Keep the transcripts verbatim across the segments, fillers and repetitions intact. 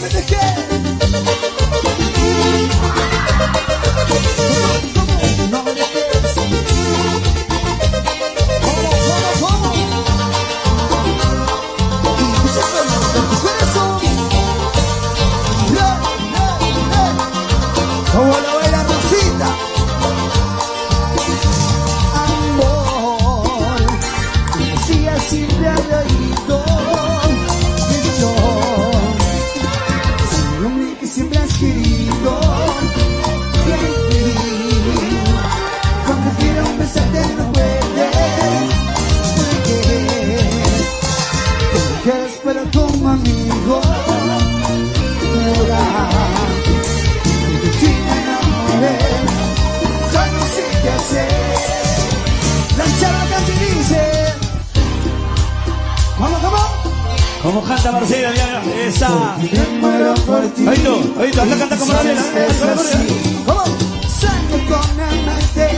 me dejé. No me dejes. ¿Cómo, cómo, cómo? Y tú se suena por tu corazón. Yeah, yeah, yeah. Como lo baila Rosita. Amor, tú decías siempre al oído que yo soy el hombre que siempre has querido. Y en ti, cuando quiero besarte no puedes, porque te quedas pero como amigo. Ahora de ti me enamoré, ya no sé qué hacer. La chava canta y dice, ¿cómo, cómo? Como canta Marcela, mira, esa. Me muero por ti. Oído, oído, anda canta como Marcela. Es así. ¿Cómo? Sueño con amarte.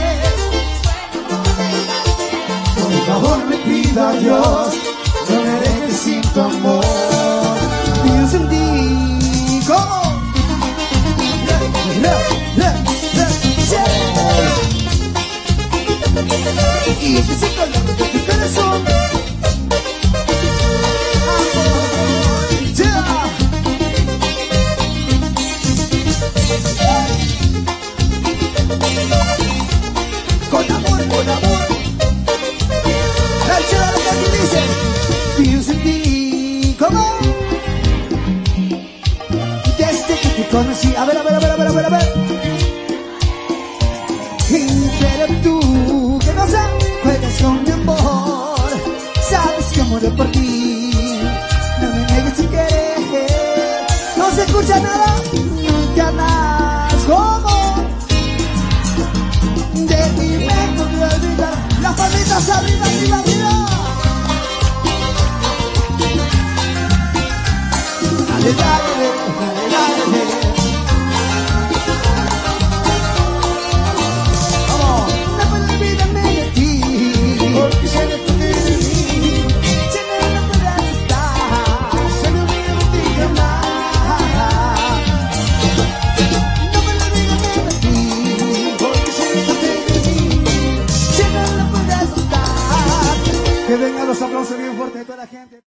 Por favor le pido a Dios, no me dejes sin tu amor. Pienso en ti. ¿Cómo? La, la, la, yeah. Y empecé con la de tu corazón. Con amor, con amor. La chava que dice, pienso en ti. ¿Cómo? Desde que te conocí. A ver, a ver, a ver, a ver, a ver, a ver. Pero tú, ¿qué cosa? Juegas con mi amor. Sabes que muero por ti. No me niegues sin querer. No se escucha nada, nunca más. ¿Cómo? De ti me podré olvidar. Las palmitas arriba, arriba, arriba.